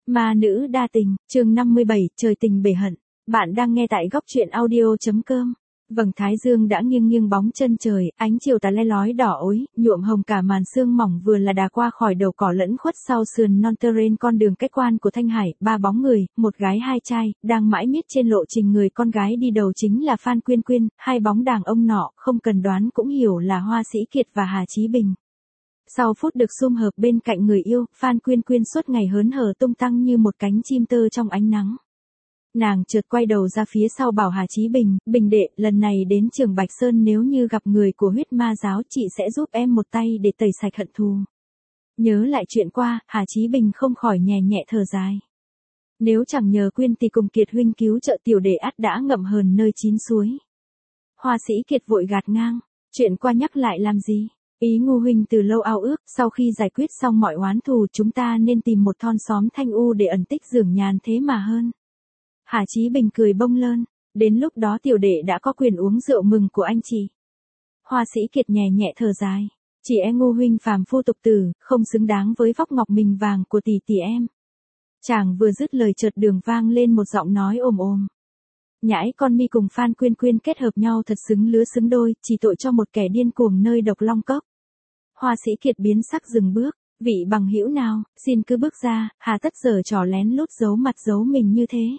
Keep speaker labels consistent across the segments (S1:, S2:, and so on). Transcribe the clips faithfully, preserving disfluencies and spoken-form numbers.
S1: Ma nữ đa tình, chương năm mươi bảy, trời tình bể hận. Bạn đang nghe tại góc truyện audio.com. Vầng thái dương đã nghiêng nghiêng bóng chân trời, ánh chiều tà le lói đỏ ối, nhuộm hồng cả màn sương mỏng vừa là đà qua khỏi đầu cỏ lẫn khuất sau sườn non tơ rên con đường cách quan của Thanh Hải, ba bóng người, một gái hai trai, đang mãi miết trên lộ trình người con gái đi đầu chính là Phan Quyên Quyên, hai bóng đàn ông nọ, không cần đoán cũng hiểu là Hoa Sĩ Kiệt và Hà Chí Bình. Sau phút được sum họp bên cạnh người yêu, Phan Quyên Quyên suốt ngày hớn hở tung tăng như một cánh chim tơ trong ánh nắng. Nàng chợt quay đầu ra phía sau bảo Hà Chí Bình, Bình đệ, lần này đến trường Bạch Sơn nếu như gặp người của huyết ma giáo chị sẽ giúp em một tay để tẩy sạch hận thù. Nhớ lại chuyện qua, Hà Chí Bình không khỏi nhẹ nhẹ thở dài. Nếu chẳng nhờ Quyên thì cùng Kiệt huynh cứu trợ tiểu đệ ắt đã ngậm hờn nơi chín suối. Hoa Sĩ Kiệt vội gạt ngang, chuyện qua nhắc lại làm gì? Ý Ngu huynh từ lâu ao ước, sau khi giải quyết xong mọi oán thù chúng ta nên tìm một thon xóm thanh u để ẩn tích dưỡng nhàn thế mà hơn. Hà Chí Bình cười bông lơn, đến lúc đó tiểu đệ đã có quyền uống rượu mừng của anh chị. Hoa Sĩ Kiệt nhẹ nhẹ thở dài, chỉ e Ngu huynh phàm phu tục tử, không xứng đáng với vóc ngọc mình vàng của tỷ tỷ em. Chàng vừa dứt lời chợt đường vang lên một giọng nói ồm ồm. Nhãi con mi cùng Phan Quyên Quyên kết hợp nhau thật xứng lứa xứng đôi, chỉ tội cho một kẻ điên cuồng nơi Độc Long Cốc. Hoa Sĩ Kiệt biến sắc dừng bước, vị bằng hữu nào, xin cứ bước ra, hà tất giờ trò lén lút giấu mặt giấu mình như thế.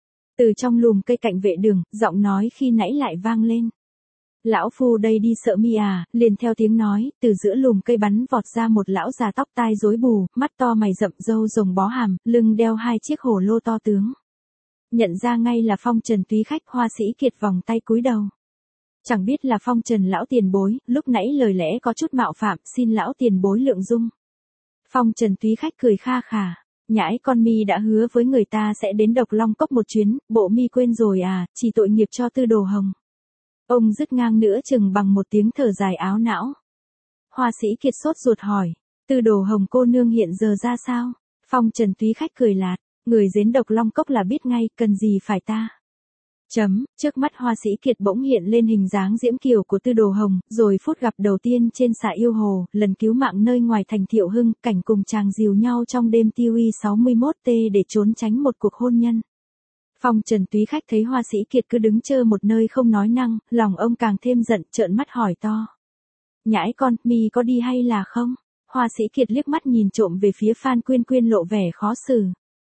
S1: Từ trong lùm cây cạnh vệ đường, giọng nói khi nãy lại vang lên. Lão phu đây đi sợ mi à, liền theo tiếng nói, từ giữa lùm cây bắn vọt ra một lão già tóc tai rối bù, mắt to mày rậm râu rồng bó hàm, lưng đeo hai chiếc hổ lô to tướng. Nhận ra ngay là Phong Trần túy khách. Hoa Sĩ Kiệt vòng tay cúi đầu. Chẳng biết là Phong Trần lão tiền bối, lúc nãy lời lẽ có chút mạo phạm, xin lão tiền bối lượng dung. Phong Trần túy khách cười kha khà, nhãi con mi đã hứa với người ta sẽ đến Độc Long Cốc một chuyến, bộ mi quên rồi à, chỉ tội nghiệp cho Tư Đồ Hồng. Ông dứt ngang nữa chừng bằng một tiếng thở dài áo não. Hoa Sĩ Kiệt sốt ruột hỏi, Tư Đồ Hồng cô nương hiện giờ ra sao? Phong Trần túy khách cười lạt, người đến Độc Long Cốc là biết ngay, cần gì phải ta. Chấm, trước mắt Hoa Sĩ Kiệt bỗng hiện lên hình dáng diễm kiều của Tư Đồ Hồng, rồi phút gặp đầu tiên trên xạ yêu hồ, lần cứu mạng nơi ngoài thành Thiệu Hưng, cảnh cùng chàng dìu nhau trong đêm T W sáu mươi mốt T để trốn tránh một cuộc hôn nhân. Phong Trần túy khách thấy Hoa Sĩ Kiệt cứ đứng chơ một nơi không nói năng, lòng ông càng thêm giận, trợn mắt hỏi to. Nhãi con, mi có đi hay là không? Hoa Sĩ Kiệt liếc mắt nhìn trộm về phía Phan Quyên Quyên lộ vẻ khó xử.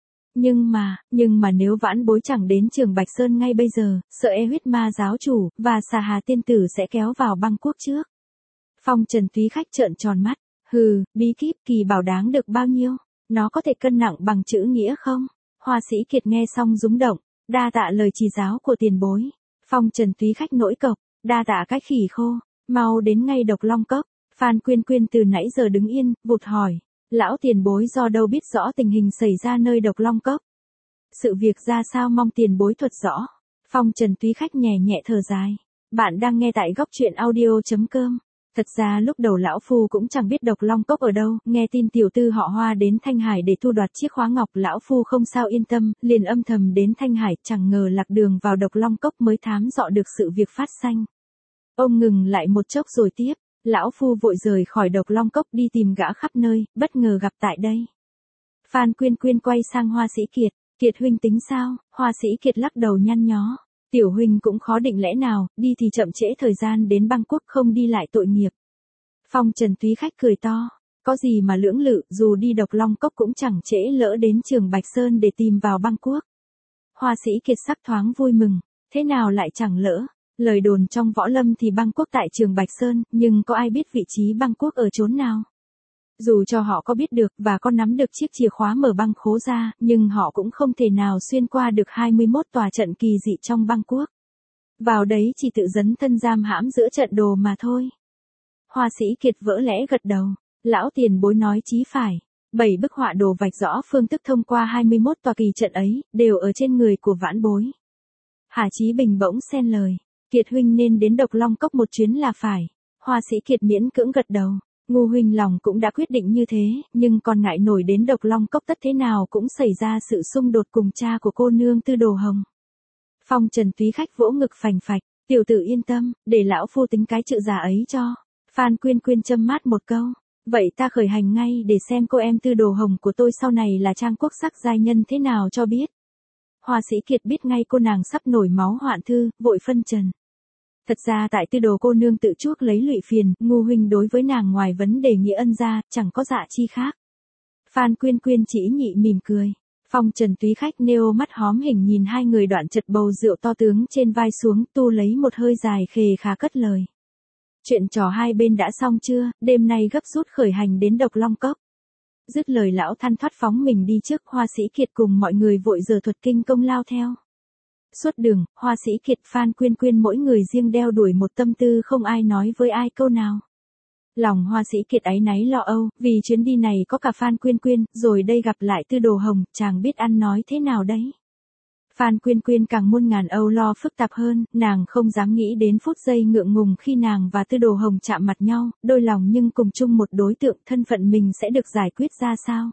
S1: Nhưng mà, nhưng mà nếu vãn bối chẳng đến trường Bạch Sơn ngay bây giờ, sợ e huyết ma giáo chủ, và xà hà tiên tử sẽ kéo vào băng quốc trước. Phong Trần túy khách trợn tròn mắt, hừ, bí kíp kỳ bảo đáng được bao nhiêu, nó có thể cân nặng bằng chữ nghĩa không? Hoa Sĩ Kiệt nghe xong rúng động, đa tạ lời chỉ giáo của tiền bối. Phong Trần túy khách nỗi cộc, đa tạ cách khỉ khô, mau đến ngay Độc Long Cốc. Phan Quyên Quyên từ nãy giờ đứng yên, vụt hỏi. Lão tiền bối do đâu biết rõ tình hình xảy ra nơi Độc Long Cốc? Sự việc ra sao mong tiền bối thuật rõ. Phong Trần túy khách nhẹ nhẹ thở dài. Bạn đang nghe tại góc truyện audio.com. Thật ra lúc đầu lão phu cũng chẳng biết Độc Long Cốc ở đâu, nghe tin tiểu tư họ Hoa đến Thanh Hải để thu đoạt chiếc khóa ngọc, lão phu không sao yên tâm, liền âm thầm đến Thanh Hải, chẳng ngờ lạc đường vào Độc Long Cốc mới thám dọ được sự việc phát sanh. Ông ngừng lại một chốc rồi tiếp. Lão phu vội rời khỏi Độc Long Cốc đi tìm gã khắp nơi, bất ngờ gặp tại đây. Phan Quyên Quyên quay sang Hoa Sĩ Kiệt, Kiệt huynh tính sao? Hoa Sĩ Kiệt lắc đầu nhăn nhó, tiểu huynh cũng khó định lẽ nào, đi thì chậm trễ thời gian đến băng quốc, không đi lại tội nghiệp. Phong Trần túy khách cười to, có gì mà lưỡng lự, dù đi Độc Long Cốc cũng chẳng trễ lỡ đến trường Bạch Sơn để tìm vào băng quốc. Hoa Sĩ Kiệt sắc thoáng vui mừng, thế nào lại chẳng lỡ? Lời đồn trong võ lâm thì băng quốc tại trường Bạch Sơn, nhưng có ai biết vị trí băng quốc ở chốn nào? Dù cho họ có biết được và có nắm được chiếc chìa khóa mở băng khố ra, nhưng họ cũng không thể nào xuyên qua được hai mươi mốt tòa trận kỳ dị trong băng quốc. Vào đấy chỉ tự dấn thân giam hãm giữa trận đồ mà thôi. Hoa Sĩ Kiệt vỡ lẽ gật đầu, lão tiền bối nói chí phải. Bảy bức họa đồ vạch rõ phương thức thông qua hai mươi mốt tòa kỳ trận ấy, đều ở trên người của vãn bối. Hà Chí Bình bỗng xen lời. Kiệt huynh nên đến Độc Long Cốc một chuyến là phải. Hoa Sĩ Kiệt miễn cưỡng gật đầu. Ngu huynh lòng cũng đã quyết định như thế, nhưng còn ngại nổi đến Độc Long Cốc tất thế nào cũng xảy ra sự xung đột cùng cha của cô nương Tư Đồ Hồng. Phong Trần túy khách vỗ ngực phành phạch, tiểu tử yên tâm, để lão phu tính cái chữ già ấy cho. Phan Quyên Quyên châm mát một câu, Vậy ta khởi hành ngay để xem cô em Tư Đồ Hồng của tôi sau này là trang quốc sắc giai nhân thế nào cho biết. Hoa Sĩ Kiệt biết ngay cô nàng sắp nổi máu hoạn thư, vội phân trần. Thật ra tại Tư Đồ cô nương tự chuốc lấy lụy phiền, Ngô huynh đối với nàng ngoài vấn đề nghĩa ân ra, chẳng có dạ chi khác. Phan Quyên Quyên chỉ nhị mỉm cười. Phong Trần Túy Khách nêu mắt hóm hình nhìn hai người đoạn chật bầu rượu to tướng trên vai xuống, tu lấy một hơi dài khề khà cất lời. Chuyện trò hai bên đã xong chưa, đêm nay gấp rút khởi hành đến Độc Long Cốc. Dứt lời lão than thoát phóng mình đi trước, Hoa Sĩ Kiệt cùng mọi người vội giờ thuật kinh công lao theo. Suốt đường, Hoa Sĩ Kiệt, Phan Quyên Quyên mỗi người riêng đeo đuổi một tâm tư không ai nói với ai câu nào. Lòng Hoa Sĩ Kiệt áy náy lo âu, vì chuyến đi này có cả Phan Quyên Quyên, rồi đây gặp lại Tư Đồ Hồng, chàng biết ăn nói thế nào đấy. Phan Quyên Quyên càng muôn ngàn âu lo phức tạp hơn, nàng không dám nghĩ đến phút giây ngượng ngùng khi nàng và Tư Đồ Hồng chạm mặt nhau, đôi lòng nhưng cùng chung một đối tượng, thân phận mình sẽ được giải quyết ra sao.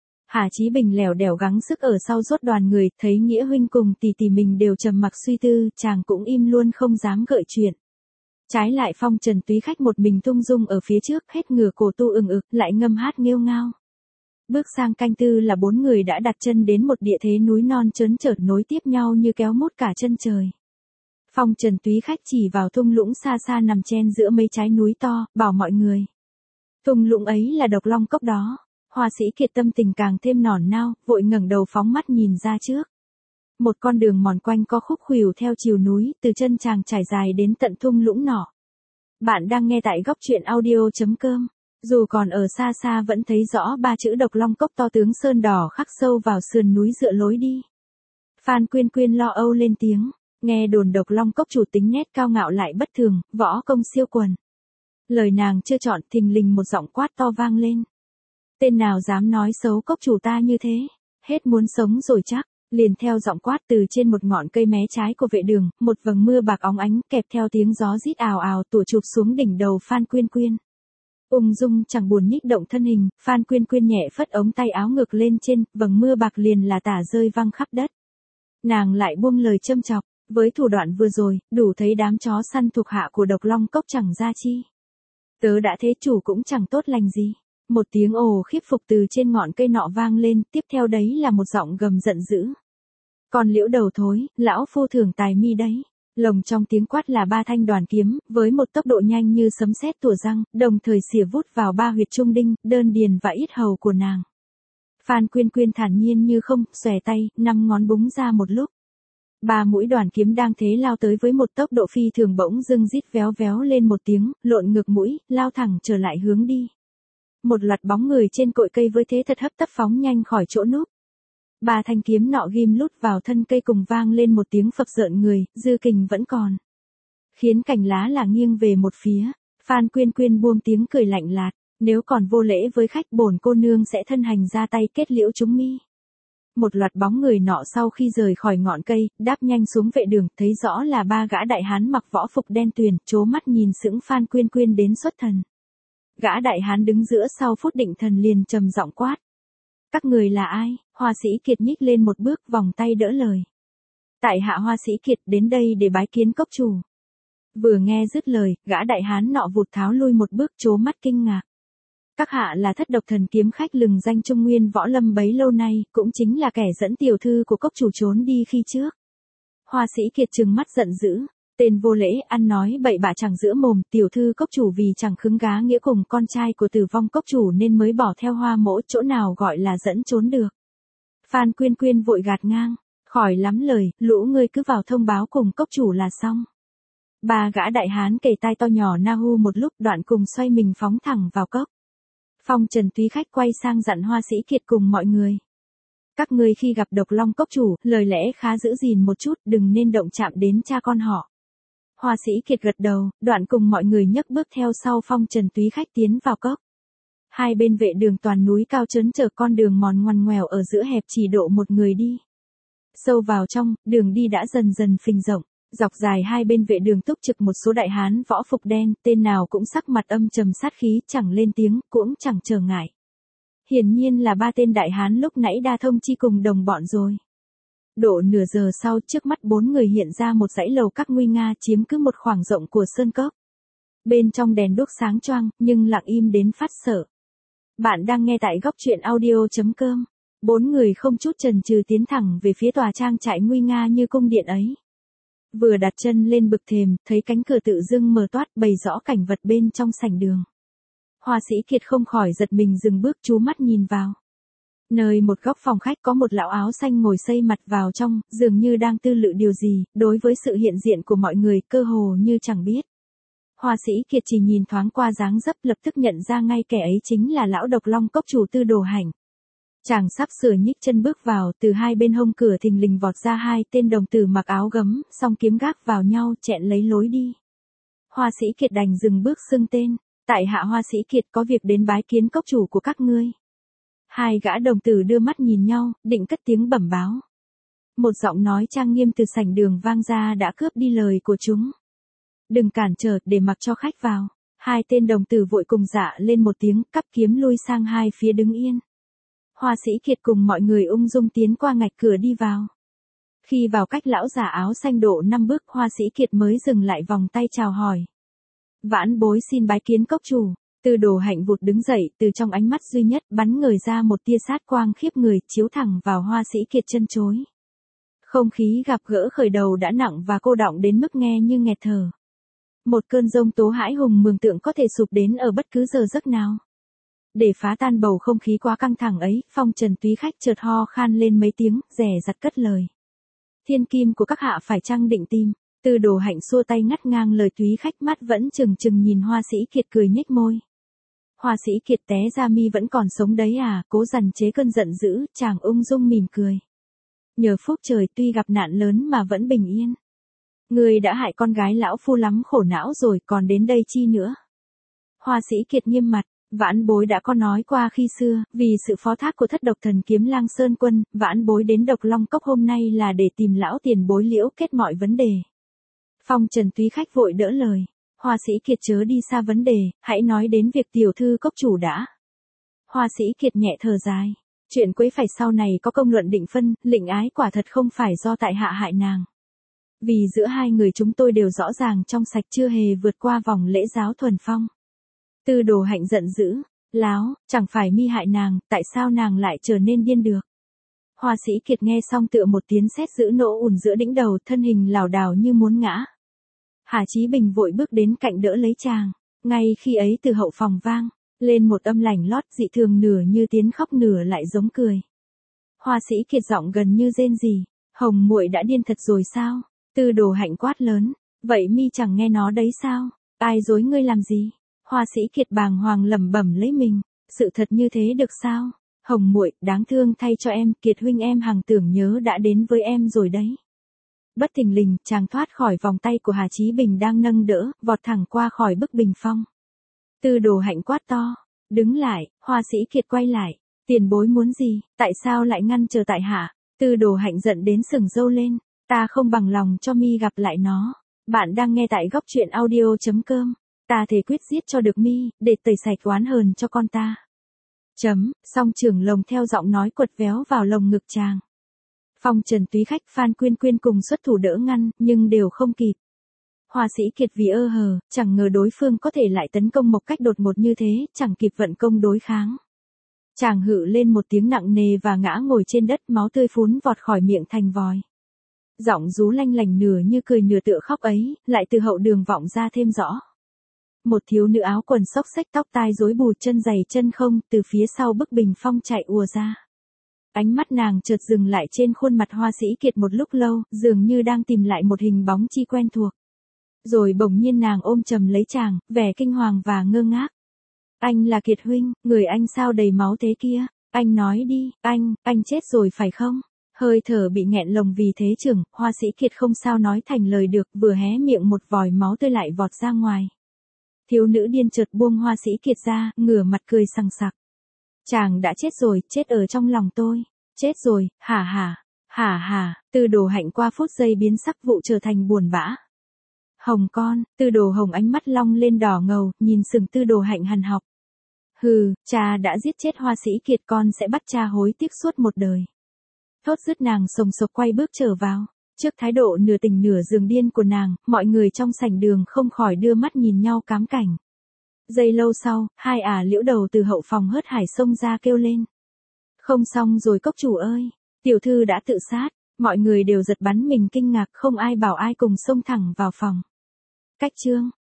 S1: Hà Chí Bình lẻo đẻo gắng sức ở sau rốt đoàn người, thấy Nghĩa huynh cùng tỷ tỷ mình đều trầm mặc suy tư, chàng cũng im luôn không dám gợi chuyện. Trái lại Phong Trần Túy Khách một mình tung dung ở phía trước, hết ngửa cổ tu ừng ực, lại ngâm hát nghêu ngao. Bước sang canh tư là bốn người đã đặt chân đến một địa thế núi non trớn trợt nối tiếp nhau như kéo mút cả chân trời. Phong Trần Túy Khách chỉ vào thung lũng xa xa nằm chen giữa mấy trái núi to, bảo mọi người. Thung lũng ấy là Độc Long Cốc đó. Hoa Sĩ Kiệt tâm tình càng thêm nổn nao, vội ngẩng đầu phóng mắt nhìn ra trước. Một con đường mòn quanh có khúc khuỷu theo chiều núi, từ chân chàng trải dài đến tận thung lũng nọ. Bạn đang nghe tại góc truyện audio chấm com. Dù còn ở xa xa vẫn thấy rõ ba chữ Độc Long Cốc to tướng sơn đỏ khắc sâu vào sườn núi dựa lối đi. Phan Quyên Quyên lo âu lên tiếng, nghe đồn Độc Long Cốc chủ tính nét cao ngạo lại bất thường, võ công siêu quần. Lời nàng chưa chọn, thình lình một giọng quát to vang lên. Tên nào dám nói xấu cốc chủ ta như thế, hết muốn sống rồi chắc. Liền theo giọng quát từ trên một ngọn cây mé trái của vệ đường, một vầng mưa bạc óng ánh kẹp theo tiếng gió rít ào ào tủa chụp xuống đỉnh đầu Phan Quyên Quyên. Ung dung chẳng buồn nhích động thân hình, Phan Quyên Quyên nhẹ phất ống tay áo ngực lên trên, vầng mưa bạc liền là tả rơi văng khắp đất. Nàng lại buông lời châm chọc, với thủ đoạn vừa rồi, đủ thấy đám chó săn thuộc hạ của Độc Long Cốc chẳng ra chi. Tớ đã thế chủ cũng chẳng tốt lành gì. Một tiếng ồ khiếp phục từ trên ngọn cây nọ vang lên, tiếp theo đấy là một giọng gầm giận dữ. Còn liễu đầu thối, lão phu thường tài mi đấy. Lồng trong tiếng quát là ba thanh đoàn kiếm, với một tốc độ nhanh như sấm sét tủa răng, đồng thời xỉa vút vào ba huyệt trung đinh, đơn điền và yết hầu của nàng. Phan Quyên Quyên thản nhiên như không, xòe tay, năm ngón búng ra một lúc. Ba mũi đoàn kiếm đang thế lao tới với một tốc độ phi thường, bỗng dưng rít véo véo lên một tiếng, lộn ngược mũi, lao thẳng trở lại hướng đi. Một loạt bóng người trên cội cây với thế thật hấp tấp phóng nhanh khỏi chỗ núp. Ba thanh kiếm nọ ghim lút vào thân cây cùng vang lên một tiếng phập rợn người, dư kình vẫn còn. Khiến cành lá là nghiêng về một phía, Phan Quyên Quyên buông tiếng cười lạnh lạt, nếu còn vô lễ với khách bổn cô nương sẽ thân hành ra tay kết liễu chúng mi. Một loạt bóng người nọ sau khi rời khỏi ngọn cây, đáp nhanh xuống vệ đường, thấy rõ là ba gã đại hán mặc võ phục đen tuyền, trố mắt nhìn sững Phan Quyên Quyên đến xuất thần. Gã đại hán đứng giữa sau phút định thần liền trầm giọng quát. Các người là ai? Hoa Sĩ Kiệt nhích lên một bước vòng tay đỡ lời. Tại hạ Hoa Sĩ Kiệt đến đây để bái kiến cốc chủ. Vừa nghe dứt lời, gã đại hán nọ vụt tháo lui một bước trố mắt kinh ngạc. Các hạ là thất độc thần kiếm khách lừng danh Trung Nguyên võ lâm bấy lâu nay, cũng chính là kẻ dẫn tiểu thư của cốc chủ trốn đi khi trước. Hoa Sĩ Kiệt trừng mắt giận dữ. Tên vô lễ, ăn nói bậy bạ chẳng giữa mồm, tiểu thư cốc chủ vì chẳng khứng gá nghĩa cùng con trai của tử vong cốc chủ nên mới bỏ theo Hoa mỗ, chỗ nào gọi là dẫn trốn được. Phan Quyên Quyên vội gạt ngang, khỏi lắm lời, lũ ngươi cứ vào thông báo cùng cốc chủ là xong. Ba gã đại hán kề tai to nhỏ na hu một lúc, đoạn cùng xoay mình phóng thẳng vào cốc. Phong Trần Túy Khách quay sang dặn Hoa Sĩ Kiệt cùng mọi người. Các ngươi khi gặp Độc Long cốc chủ, lời lẽ khá giữ gìn một chút, đừng nên động chạm đến cha con họ. Hoa Sĩ Kiệt gật đầu, đoạn cùng mọi người nhấc bước theo sau Phong Trần Túy Khách tiến vào cốc. Hai bên vệ đường toàn núi cao trớn trở, con đường mòn ngoằn ngoèo ở giữa hẹp chỉ độ một người đi. Sâu vào trong, đường đi đã dần dần phình rộng, dọc dài hai bên vệ đường túc trực một số đại hán võ phục đen, tên nào cũng sắc mặt âm trầm sát khí, chẳng lên tiếng, cũng chẳng trở ngại. Hiển nhiên là ba tên đại hán lúc nãy đa thông chi cùng đồng bọn rồi. Độ nửa giờ sau, trước mắt bốn người hiện ra một dãy lầu các nguy nga chiếm cứ một khoảng rộng của sơn cốc. Bên trong đèn đuốc sáng choang, nhưng lặng im đến phát sợ. Bạn đang nghe tại góc truyện audio.com. Bốn người không chút chần chừ tiến thẳng về phía tòa trang trại nguy nga như cung điện ấy. Vừa đặt chân lên bậc thềm, thấy cánh cửa tự dưng mở toát bày rõ cảnh vật bên trong sảnh đường. Hoa Sĩ Kiệt không khỏi giật mình dừng bước chú mắt nhìn vào. Nơi một góc phòng khách có một lão áo xanh ngồi xây mặt vào trong, dường như đang tư lự điều gì, đối với sự hiện diện của mọi người cơ hồ như chẳng biết. Hoa Sĩ Kiệt chỉ nhìn thoáng qua dáng dấp lập tức nhận ra ngay kẻ ấy chính là lão độc long cốc chủ Tư Đồ Hạnh. Chàng sắp sửa nhích chân bước vào, từ hai bên hông cửa thình lình vọt ra hai tên đồng tử mặc áo gấm, song kiếm gác vào nhau chẹn lấy lối đi. Hoa Sĩ Kiệt đành dừng bước xưng tên, tại hạ Hoa Sĩ Kiệt có việc đến bái kiến cốc chủ của các ngươi. Hai gã đồng tử đưa mắt nhìn nhau, định cất tiếng bẩm báo. Một giọng nói trang nghiêm từ sảnh đường vang ra đã cướp đi lời của chúng. Đừng cản trở, để mặc cho khách vào. Hai tên đồng tử vội cùng dạ lên một tiếng, cắp kiếm lui sang hai phía đứng yên. Hoa Sĩ Kiệt cùng mọi người ung dung tiến qua ngạch cửa đi vào. Khi vào cách lão già áo xanh độ năm bước, Hoa Sĩ Kiệt mới dừng lại vòng tay chào hỏi. Vãn bối xin bái kiến cốc chủ. Tư Đồ Hạnh vụt đứng dậy, từ trong ánh mắt duy nhất bắn ngời ra một tia sát quang khiếp người, chiếu thẳng vào Hoa Sĩ Kiệt chân chối. Không khí gặp gỡ khởi đầu đã nặng và cô đọng đến mức nghe như nghẹt thở. Một cơn giông tố hãi hùng mường tượng có thể sụp đến ở bất cứ giờ giấc nào. Để phá tan bầu không khí quá căng thẳng ấy, Phong Trần túy khách chợt ho khan lên mấy tiếng, rẻ rặt cất lời. Thiên kim của các hạ phải chăng định tìm? Tư Đồ Hạnh xua tay ngắt ngang lời túy khách, mắt vẫn chừng chừng nhìn Hoa Sĩ Kiệt cười nhếch môi. Hoa Sĩ Kiệt té ra mi vẫn còn sống đấy à, cố dằn chế cơn giận dữ, chàng ung dung mỉm cười. Nhờ phúc trời tuy gặp nạn lớn mà vẫn bình yên. Người đã hại con gái lão phu lắm khổ não rồi, còn đến đây chi nữa? Hoa Sĩ Kiệt nghiêm mặt, vãn bối đã có nói qua khi xưa, vì sự phó thác của thất độc thần kiếm lang sơn quân, vãn bối đến độc long cốc hôm nay là để tìm lão tiền bối liễu kết mọi vấn đề. Phong Trần túy khách vội đỡ lời. Hoa Sĩ Kiệt chớ đi xa vấn đề, hãy nói đến việc tiểu thư cốc chủ đã. Hoa Sĩ Kiệt nhẹ thở dài. Chuyện quấy phải sau này có công luận định phân, lệnh ái quả thật không phải do tại hạ hại nàng. Vì giữa hai người chúng tôi đều rõ ràng trong sạch, chưa hề vượt qua vòng lễ giáo thuần phong. Tư Đồ Hạnh giận dữ, láo, chẳng phải mi hại nàng, tại sao nàng lại trở nên điên được? Hoa Sĩ Kiệt nghe xong tựa một tiếng sét dữ nổ ùn giữa đỉnh đầu, thân hình lảo đảo như muốn ngã. Hà Chí Bình vội bước đến cạnh đỡ lấy chàng, ngay khi ấy từ hậu phòng vang lên một âm lành lót dị thường, nửa như tiếng khóc nửa lại giống cười. Hoa Sĩ Kiệt giọng gần như rên rỉ, Hồng muội đã điên thật rồi sao? Tư Đồ Hạnh quát lớn, vậy mi chẳng nghe nó đấy sao? Ai dối ngươi làm gì? Hoa Sĩ Kiệt bàng hoàng lẩm bẩm lấy mình, sự thật như thế được sao? Hồng muội, đáng thương thay cho em, Kiệt huynh em hằng tưởng nhớ đã đến với em rồi đấy. Bất thình lình, chàng thoát khỏi vòng tay của Hà Chí Bình đang nâng đỡ, vọt thẳng qua khỏi bức bình phong. Tư Đồ Hạnh quát to, đứng lại. Hoa Sĩ Kiệt quay lại, tiền bối muốn gì, tại sao lại ngăn chờ tại hạ? Tư Đồ Hạnh giận đến sừng râu lên, ta không bằng lòng cho mi gặp lại nó. Bạn đang nghe tại góc truyện audio.com. Ta thề quyết giết cho được mi, để tẩy sạch oán hờn cho con ta. Chấm, song trưởng lồng theo giọng nói quật véo vào lồng ngực chàng. Phong Trần túy khách Phan Quyên Quyên cùng xuất thủ đỡ ngăn, nhưng đều không kịp. Hoa Sĩ Kiệt vì ơ hờ, chẳng ngờ đối phương có thể lại tấn công một cách đột ngột như thế, chẳng kịp vận công đối kháng. Chàng hự lên một tiếng nặng nề và ngã ngồi trên đất, máu tươi phún vọt khỏi miệng thành vòi. Giọng rú lanh lành nửa như cười nửa tựa khóc ấy, lại từ hậu đường vọng ra thêm rõ. Một thiếu nữ áo quần xốc xếch, tóc tai rối bù, chân giày chân không, từ phía sau bức bình phong chạy ùa ra. Ánh mắt nàng chợt dừng lại trên khuôn mặt Hoa Sĩ Kiệt một lúc lâu, dường như đang tìm lại một hình bóng chi quen thuộc. Rồi bỗng nhiên nàng ôm chầm lấy chàng, vẻ kinh hoàng và ngơ ngác. Anh là Kiệt huynh, người anh sao đầy máu thế kia? Anh nói đi, anh, anh chết rồi phải không? Hơi thở bị nghẹn lồng vì thế chừng, Hoa Sĩ Kiệt không sao nói thành lời được, vừa hé miệng một vòi máu tươi lại vọt ra ngoài. Thiếu nữ điên chợt buông Hoa Sĩ Kiệt ra, ngửa mặt cười sằng sặc. Chàng đã chết rồi, chết ở trong lòng tôi. Chết rồi, hả hả, hả hả. Tư Đồ Hạnh qua phút giây biến sắc, vụ trở thành buồn bã. Hồng con, Tư Đồ Hồng ánh mắt long lên đỏ ngầu, nhìn sừng Tư Đồ Hạnh hằn học. Hừ, cha đã giết chết Hoa Sĩ Kiệt, con sẽ bắt cha hối tiếc suốt một đời. Thốt dứt nàng sồng sộc quay bước trở vào. Trước thái độ nửa tỉnh nửa giường điên của nàng, mọi người trong sảnh đường không khỏi đưa mắt nhìn nhau cám cảnh. Giây lâu sau, hai ả liễu đầu từ hậu phòng hớt hải xông ra kêu lên. Không xong rồi cốc chủ ơi, tiểu thư đã tự sát, mọi người đều giật bắn mình kinh ngạc không ai bảo ai cùng xông thẳng vào phòng. Cách chương